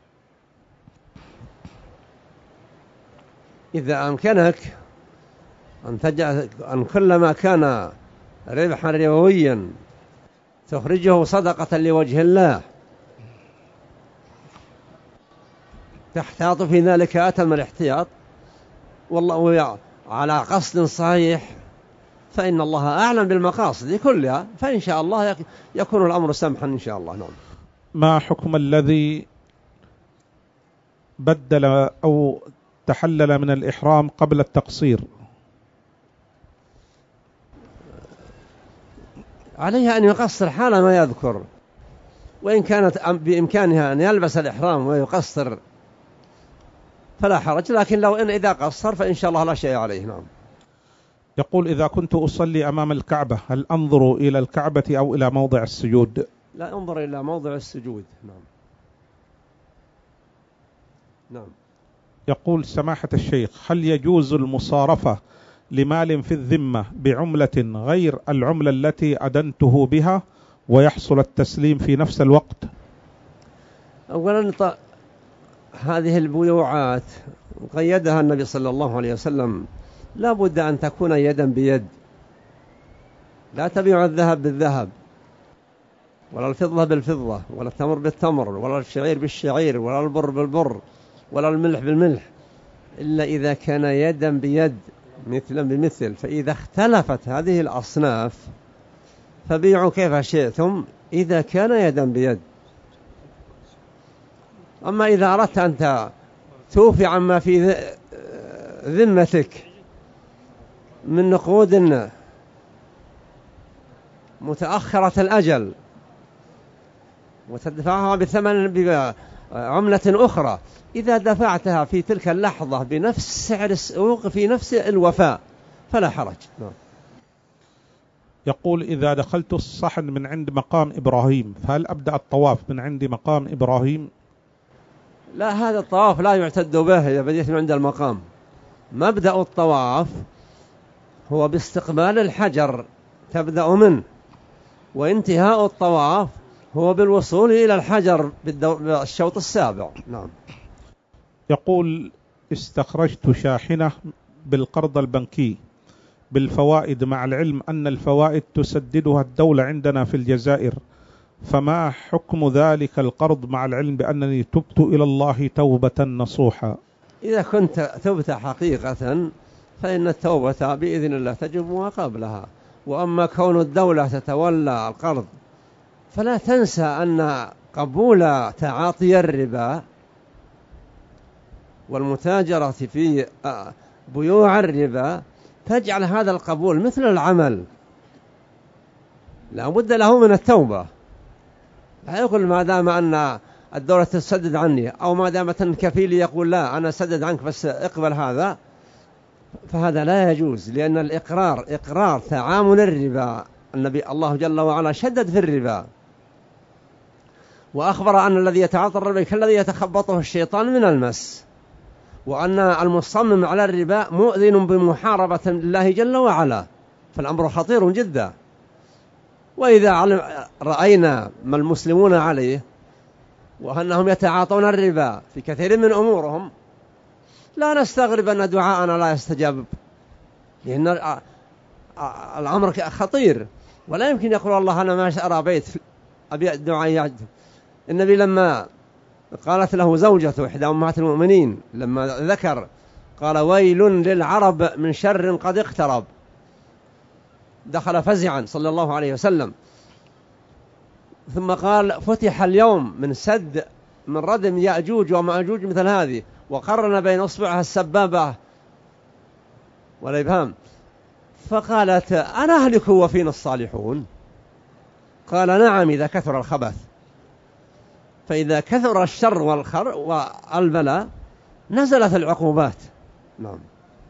إذا أمكنك أن تجعل أن كلما كان ربحا ربويا تخرجه صدقة لوجه الله تحتاط في ذلك أتم الاحتياط، والله على قصد صحيح، فإن الله أعلم بالمقاصد كلها، فإن شاء الله يكون الأمر سمحا إن شاء الله. نعم. ما حكم الذي بدل أو تحلل من الإحرام قبل التقصير؟ عليها أن يقصر حال ما يذكر، وإن كانت بإمكانها أن يلبس الإحرام ويقصر فلا حرج، لكن لو إن إذا قصر فإن شاء الله لا شيء عليه. نعم. يقول: إذا كنت أصلي أمام الكعبة هل أنظر إلى الكعبة أو إلى موضع السجود؟ لا، انظر إلى موضع السجود. نعم. نعم. يقول: سماحة الشيخ، هل يجوز المصارفة لمال في الذمة بعملة غير العملة التي أدنته بها ويحصل التسليم في نفس الوقت؟ أولا ط... هذه البيوعات قيدها النبي صلى الله عليه وسلم، لا بد أن تكون يدا بيد، لا تبيع الذهب بالذهب ولا الفضة بالفضة ولا التمر بالتمر ولا الشعير بالشعير ولا البر بالبر ولا الملح بالملح، إلا إذا كان يدا بيد مثلا بمثل. فإذا اختلفت هذه الأصناف فبيعوا كيف شئتم إذا كان يدا بيد. أما إذا أردت أن توفي عما في ذمتك من نقود متأخرة الأجل وتدفعها بثمن بعملة أخرى، إذا دفعتها في تلك اللحظة بنفس سعر السوق في نفس الوفاء فلا حرج. نعم. يقول: إذا دخلت الصحن من عند مقام إبراهيم فهل أبدأ الطواف من عند مقام إبراهيم؟ لا، هذا الطواف لا يعتد به إذا بديت من عند المقام. مبدأ الطواف هو باستقبال الحجر تبدأ منه، وانتهاء الطواف هو بالوصول إلى الحجر بالشوط السابع. نعم. يقول: استخرجت شاحنة بالقرض البنكي بالفوائد، مع العلم أن الفوائد تسددها الدولة عندنا في الجزائر، فما حكم ذلك القرض مع العلم بأنني تبت إلى الله توبة نصوحا؟ إذا كنت تبت حقيقة فإن التوبة بإذن الله تجب ما قبلها. وأما كون الدولة تتولى القرض فلا تنسى أن قبول تعاطي الربا والمتاجرة في بيوع الربا تجعل هذا القبول مثل العمل، لا بد له من التوبة. لا يقول ما دام أن الدولة تسدد عني، أو ما دامت الكفيل يقول لا أنا سدد عنك بس اقبل هذا، فهذا لا يجوز، لأن الإقرار إقرار تعامل الربا. النبي الله جل وعلا شدد في الربا، وأخبر أن الذي يتعاطى الربا كالذي يتخبطه الشيطان من المس، وأن المصمم على الربا مؤذن بمحاربة الله جل وعلا، فالأمر خطير جدا. وإذا رأينا ما المسلمون عليه وأنهم يتعاطون الربا في كثير من أمورهم، لا نستغرب أن دعاءنا لا يستجاب، لأن الأمر خطير. ولا يمكن يقول الله أنا ما أرى بيت أبي الدعاء يعد. النبي لما قالت له زوجته إحدى أمهات المؤمنين لما ذكر، قال ويل للعرب من شر قد اقترب، دخل فزعا صلى الله عليه وسلم. ثم قال فتح اليوم من سد من ردم يأجوج ومأجوج مثل هذه، وقرن بين أصبعها السبابة والإبهام، فقالت أنا أهلك وفينا الصالحون؟ قال نعم إذا كثر الخبث، فإذا كثر الشر والخر والبلاء نزلت العقوبات. نعم.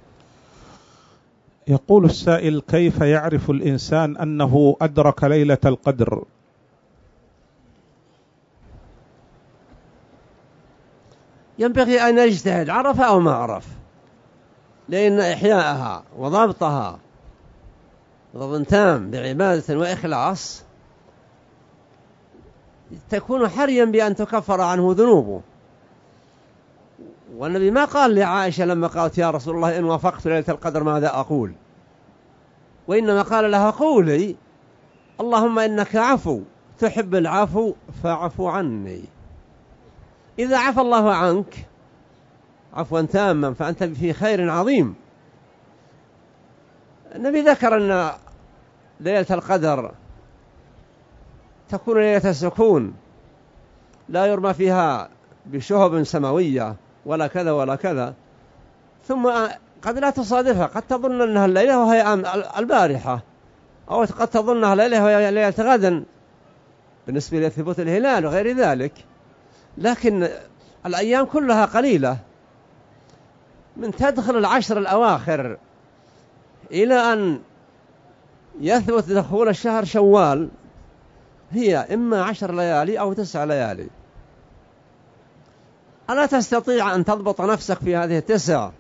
يقول السائل كيف يعرف الإنسان أنه أدرك ليلة القدر؟ ينبغي أن يجتهد، عرف أو ما عرف، لأن إحياءها وضبطها ضبط تام بعبادة وإخلاص تكون حريا بأن تكفر عنه ذنوبه. والنبي ما قال لعائشة لما قالت يا رسول الله إن وافقت ليلة القدر ماذا أقول، وإنما قال لها قولي اللهم إنك عفو تحب العفو فاعف عني. إذا عفى الله عنك عفوا تاما فأنت في خير عظيم. النبي ذكر أن ليلة القدر تكون ليلة السكون، لا يرمى فيها بشهب سماوية ولا كذا ولا كذا، ثم قد لا تصادفها، قد تظن أنها الليلة وهي البارحة، أو قد تظنها الليلة وهي ليلة غدا بالنسبة لثبوت الهلال وغير ذلك. لكن الأيام كلها قليلة، من تدخل العشر الأواخر إلى أن يثبت دخول الشهر شوال هي إما عشر ليالي أو تسع ليالي. ألا تستطيع أن تضبط نفسك في هذه التسع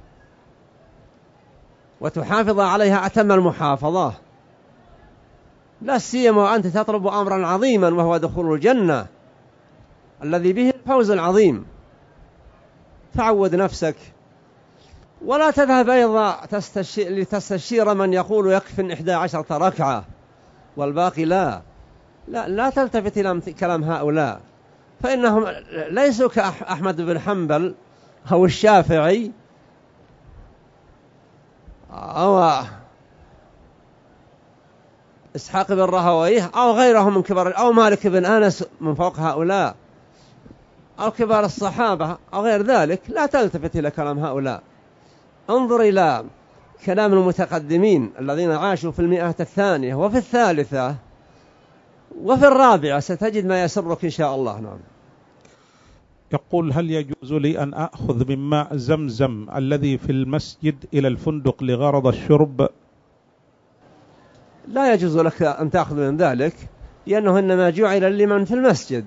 وتحافظ عليها أتم المحافظة؟ لا سيما وأنت تطلب أمرا عظيما وهو دخول الجنة الذي به الفوز العظيم. فعود نفسك، ولا تذهب أيضا لتستشير من يقول يكفي إحدى عشرة ركعة والباقي لا. لا, لا تلتفت إلى كلام هؤلاء، فإنهم ليسوا كأحمد بن حنبل أو الشافعي أو إسحاق بن راهويه أو غيرهم من كبار، أو مالك بن أنس من فوق هؤلاء، أو كبار الصحابة أو غير ذلك. لا تلتفت إلى كلام هؤلاء، انظر إلى كلام المتقدمين الذين عاشوا في المئة الثانية وفي الثالثة وفي الرابعة، ستجد ما يسرك إن شاء الله. نعم. يقول هل يجوز لي أن أخذ من ماء زمزم الذي في المسجد إلى الفندق لغرض الشرب؟ لا يجوز لك أن تأخذ من ذلك، لأنه إنما جعل لمن في المسجد،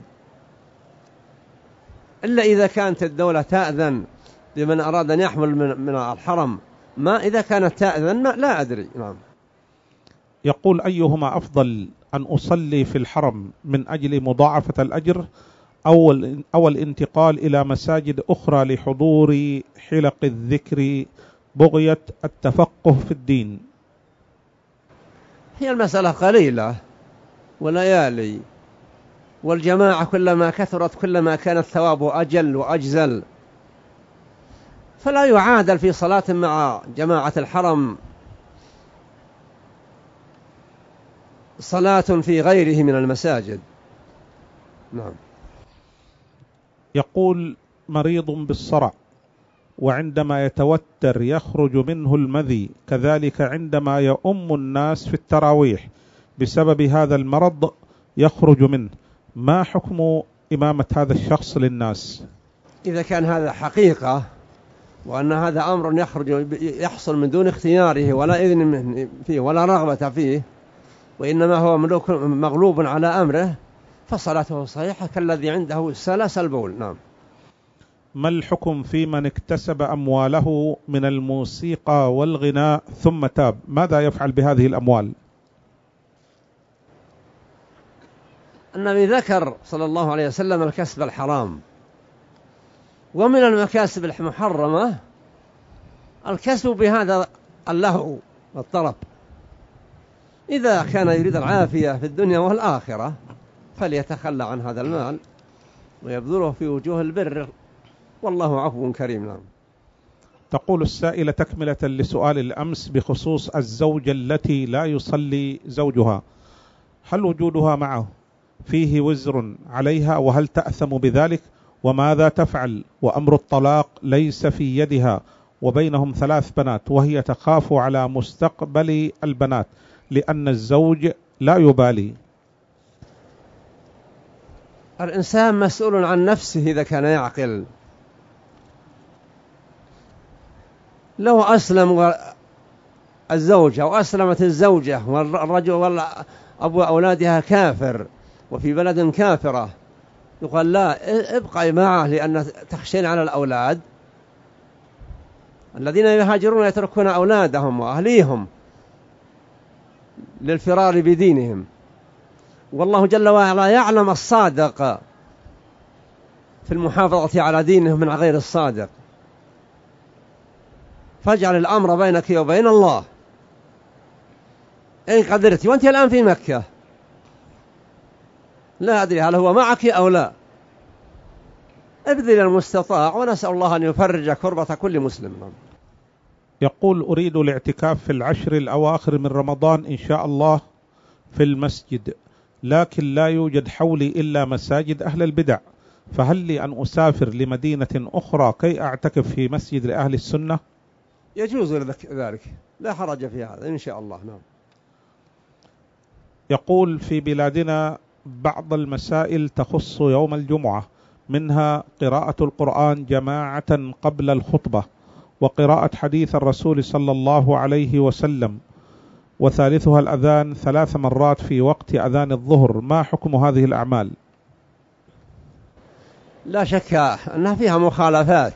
إلا إذا كانت الدولة تأذن لمن أراد أن يحمل من, من الحرم ما. إذا كانت تأذن ما لا أدري. نعم. يقول أيهما أفضل، أن أصلي في الحرم من أجل مضاعفة الأجر أو أو الانتقال إلى مساجد أخرى لحضور حلق الذكر بغية التفقه في الدين؟ هي المسألة قليلة وليالي، والجماعة كلما كثرت كلما كان الثواب أجل وأجزل، فلا يعادل في صلاة مع جماعة الحرم صلاة في غيره من المساجد. نعم. يقول مريض بالصرع وعندما يتوتر يخرج منه المذي، كذلك عندما يؤم الناس في التراويح بسبب هذا المرض يخرج منه، ما حكم إمامة هذا الشخص للناس؟ إذا كان هذا حقيقة وأن هذا أمر يخرج يحصل من دون اختياره ولا إذن فيه ولا رغبة فيه، وإنما هو مغلوب على أمره، فصلاته صحيحة كالذي عنده سلس البول. نعم. ما الحكم في من اكتسب أمواله من الموسيقى والغناء ثم تاب؟ ماذا يفعل بهذه الأموال؟ النبي ذكر صلى الله عليه وسلم الكسب الحرام، ومن المكاسب المحرمة الكسب بهذا اللهو والطرب. إذا كان يريد العافية في الدنيا والآخرة فليتخلى عن هذا المال ويبذله في وجوه البر، والله عفو كريم. نعم. تقول السائلة تكملة لسؤال الأمس بخصوص الزوجة التي لا يصلي زوجها، هل وجودها معه فيه وزر عليها، وهل تأثم بذلك، وماذا تفعل وأمر الطلاق ليس في يدها وبينهم ثلاث بنات وهي تخاف على مستقبل البنات لأن الزوج لا يبالي؟ الإنسان مسؤول عن نفسه إذا كان يعقل. لو أسلم الزوج أو أسلمت الزوجة والرجل وأبو أولادها كافر وفي بلد كافرة، يقال لا ابقى معه لأن تخشين على الأولاد. الذين يهاجرون يتركون أولادهم وأهليهم للفرار بدينهم، والله جل وعلا يعلم الصادق في المحافظة على دينه من غير الصادق، فاجعل الأمر بينك وبين الله إن قدرت. وأنت الآن في مكة، لا أدري هل هو معك أو لا، ابذل المستطاع ونسأل الله أن يفرج كربة كل مسلم. يقول أريد الاعتكاف في العشر الأواخر من رمضان إن شاء الله في المسجد، لكن لا يوجد حولي إلا مساجد أهل البدع، فهل لي أن أسافر لمدينة أخرى كي أعتكف في مسجد لأهل السنة؟ يجوز ذلك، لا حرج في هذا إن شاء الله. نعم. يقول في بلادنا بعض المسائل تخص يوم الجمعة، منها قراءة القرآن جماعة قبل الخطبة، وقراءة حديث الرسول صلى الله عليه وسلم، وثالثها الأذان ثلاث مرات في وقت أذان الظهر، ما حكم هذه الأعمال؟ لا شك أنها فيها مخالفات.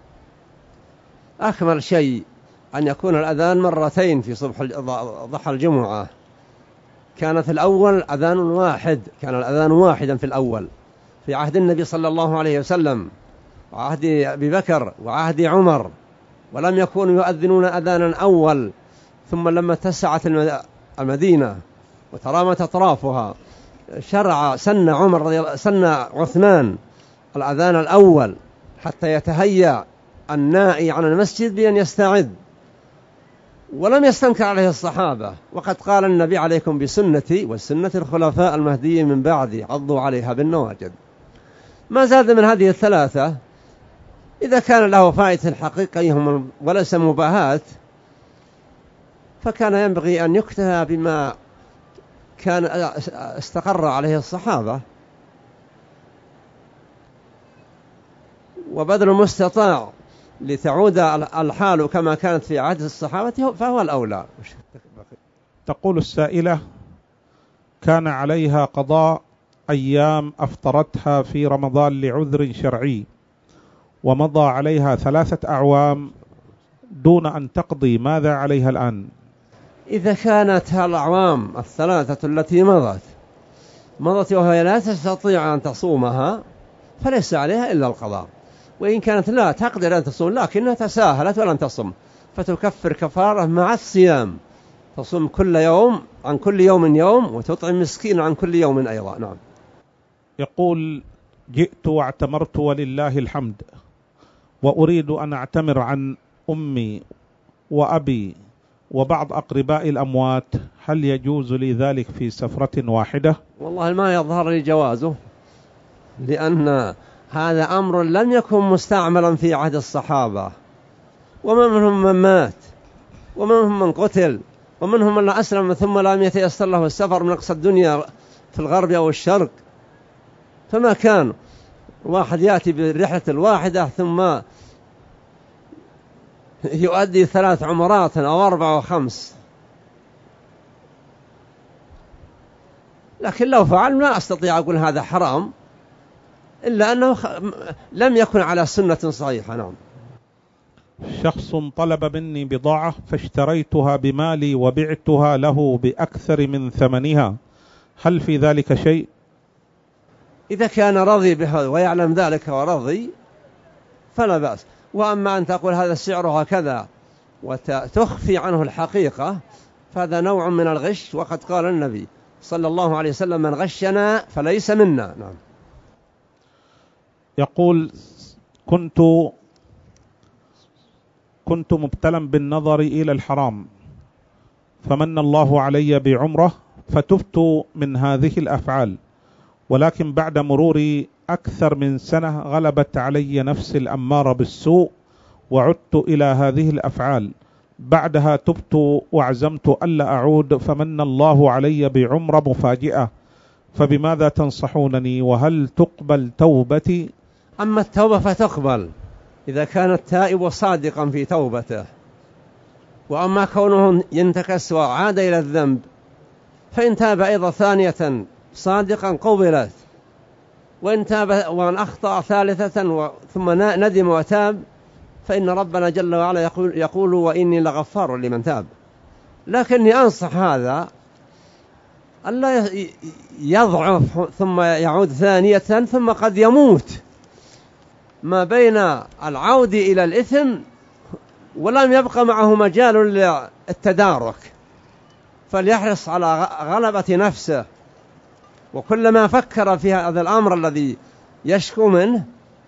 أكمل شيء أن يكون الأذان مرتين في صبح ضحى الجمعة. كانت الأول أذان واحد، كان الأذان واحدا في الأول في عهد النبي صلى الله عليه وسلم وعهد أبي بكر وعهد عمر، ولم يكونوا يؤذنون أذانا أول. ثم لما اتسعت المدينة وترامت أطرافها شرع سن عمر رضي سن عثمان الأذان الأول حتى يتهيأ النائي عن المسجد بأن يستعد، ولم يستنكر عليه الصحابة. وقد قال النبي عليكم بسنتي وسنة الخلفاء المهديين من بعدي عضوا عليها بالنواجذ. ما زاد من هذه الثلاثة إذا كان له فائدة حقيقية وليس مباهات، فكان ينبغي أن يكتفى بما كان استقر عليه الصحابة، وبذل المستطاع لتعود الحال كما كانت في عهد الصحابة فهو الأولى. تقول السائلة كان عليها قضاء أيام أفطرتها في رمضان لعذر شرعي، ومضى عليها ثلاثة أعوام دون أن تقضي، ماذا عليها الآن؟ إذا كانت الأعوام الثلاثة التي مضت مضت وهي لا تستطيع أن تصومها فليس عليها إلا القضاء، وإن كانت لا تقدر أن تصوم لكنها تساهلت ولم تصم فتكفر كفارة مع الصيام، تصوم كل يوم عن كل يوم يوم وتطعم مسكين عن كل يوم أيضا. نعم. يقول جئت واعتمرت ولله الحمد، وأريد أن أعتمر عن أمي وأبي وبعض أقرباء الأموات، هل يجوز لي ذلك في سفرة واحدة؟ والله ما يظهر لي جوازه، لأن هذا أمر لم يكن مستعملا في عهد الصحابة ومنهم من مات ومنهم من قتل ومنهم من أسلم ثم لم يتيسر له السفر من أقصى الدنيا في الغرب أو الشرق. فما كان واحد يأتي بالرحلة الواحدة ثم يؤدي ثلاث عمرات أو أربع وخمس. لكن لو فعل ما أستطيع أقول هذا حرام، إلا أنه لم يكن على سنة صحيحة. نعم. شخص طلب مني بضاعة فاشتريتها بمالي وبعتها له بأكثر من ثمنها، هل في ذلك شيء؟ إذا كان رضي بها ويعلم ذلك ورضي فلا بأس. وأما أن تقول هذا سعرها كذا وتخفي عنه الحقيقة فهذا نوع من الغش، وقد قال النبي صلى الله عليه وسلم: من غشنا فليس منا. نعم. يقول: كنت كنت مبتلا بالنظر إلى الحرام، فمن الله علي بعمرة فتبت من هذه الأفعال، ولكن بعد مرور أكثر من سنة غلبت علي نفس الأمارة بالسوء وعدت إلى هذه الأفعال. بعدها تبت وعزمت ألا أعود، فمن الله علي بعمرة مفاجئة، فبماذا تنصحونني؟ وهل تقبل توبتي؟ أما التوبة فتقبل إذا كان التائب صادقا في توبته، وأما كونه ينتكس وعاد إلى الذنب فإن تاب أيضا ثانية صادقا قبلت، وإن تاب وأن أخطأ ثالثة ثم ندم وتاب فإن ربنا جل وعلا يقول, يقول وإني لغفار لمن تاب. لكني أنصح هذا ألا يضعف ثم يعود ثانية، ثم قد يموت ما بين العود إلى الإثم ولم يبقى معه مجال للتدارك، فليحرص على غلبة نفسه، وكلما فكر في هذا الأمر الذي يشكو منه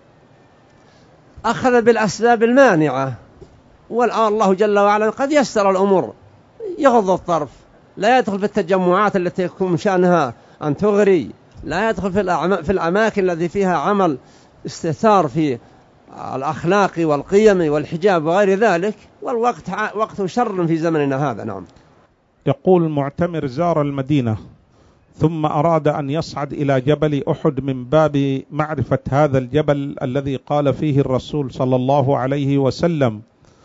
أخذ بالأسباب المانعة، والله جل وعلا قد يسر الأمور، يغض الطرف، لا يدخل في التجمعات التي يكون شأنها أن تغري، لا يدخل في الأماكن التي فيها عمل استثار في الأخلاق والقيم والحجاب وغير ذلك، والوقت وقت شر في زمننا هذا. نعم. يقول: معتمر زار المدينة ثم أراد أن يصعد إلى جبل أحد من باب معرفة هذا الجبل الذي قال فيه الرسول صلى الله عليه وسلم: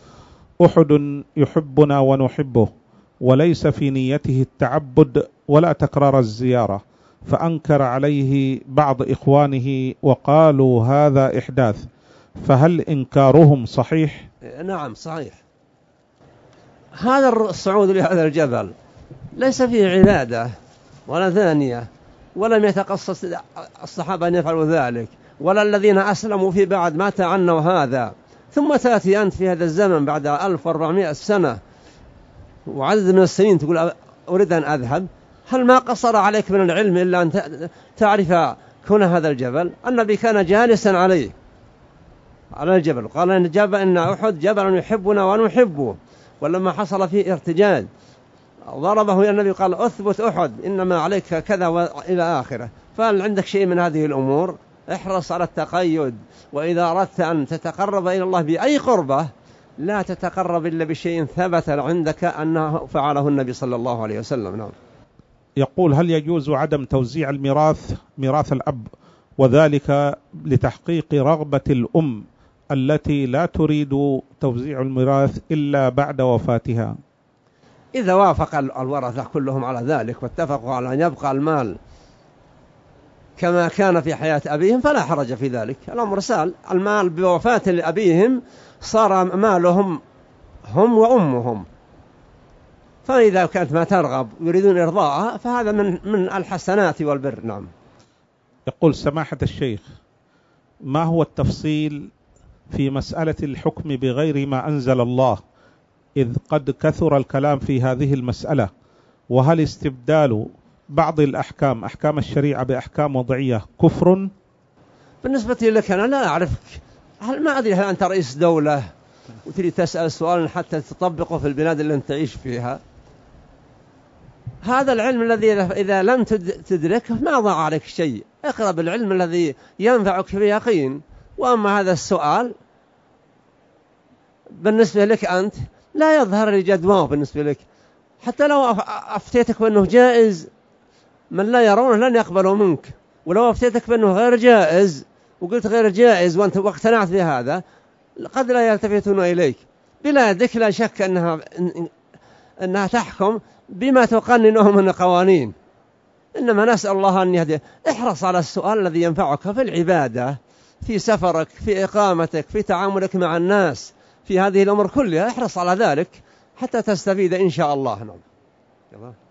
أحد يحبنا ونحبه، وليس في نيته التعبد ولا تكرار الزيارة، فأنكر عليه بعض إخوانه وقالوا هذا إحداث، فهل إنكارهم صحيح؟ نعم صحيح. هذا الصعود لهذا الجبل ليس فيه عبادة ولا ثانية، ولم يتقصص الصحابة أن يفعلوا ذلك، ولا الذين أسلموا في بعد ما تعنوا هذا. ثم تأتي أنت في هذا الزمن بعد ألف وأربعمائة سنة وعدد من السنين تقول أريد أن أذهب. هل ما قصر عليك من العلم إلا أن تعرف كون هذا الجبل؟ النبي كان جالسا عليه على الجبل، قال إن جبل إن أحد جبل يحبنا ونحبه، ولما حصل فيه ارتجاج ضربه يا النبي قال: أثبت أحد إنما عليك كذا وإلى آخره. فهل عندك شيء من هذه الأمور؟ احرص على التقيد، وإذا أردت أن تتقرب إلى الله بأي قربة لا تتقرب إلا بشيء ثبت عندك أنه فعله النبي صلى الله عليه وسلم. نعم. يقول: هل يجوز عدم توزيع الميراث ميراث الأب، وذلك لتحقيق رغبة الأم التي لا تريد توزيع الميراث إلا بعد وفاتها؟ إذا وافق الورثة كلهم على ذلك واتفقوا على أن يبقى المال كما كان في حياة أبيهم فلا حرج في ذلك. الأمر سهل، المال بوفاة أبيهم صار مالهم هم وأمهم، فإذا كانت ما ترغب يريدون إرضاءها فهذا من من الحسنات والبر. نعم. يقول: سماحة الشيخ، ما هو التفصيل في مسألة الحكم بغير ما أنزل الله، إذ قد كثر الكلام في هذه المسألة؟ وهل استبدال بعض الأحكام أحكام الشريعة بأحكام وضعية كفر؟ بالنسبة لك أنا لا أعرفك، هل ما أدري هل أنت رئيس دولة وتريد تسأل سؤال حتى تطبقه في البلاد اللي أنت تعيش فيها؟ هذا العلم الذي إذا لم تدركه ما ضاع عليك شيء، اقرأ بالعلم الذي ينفعك بيقين. وأما هذا السؤال بالنسبة لك أنت لا يظهر لي جدواه بالنسبة لك، حتى لو أفتيتك بأنه جائز من لا يرونه لن يقبلوا منك، ولو أفتيتك بأنه غير جائز وقلت غير جائز وأنت واقتنعت بهذا قد لا يلتفتون إليك. بلادك لا شك أنها, أنها تحكم بما تقننه من القوانين، إنما نسأل الله أن يهدي. احرص على السؤال الذي ينفعك في العبادة، في سفرك، في إقامتك، في تعاملك مع الناس، في هذه الأمور كلها احرص على ذلك حتى تستفيد إن شاء الله. نعم.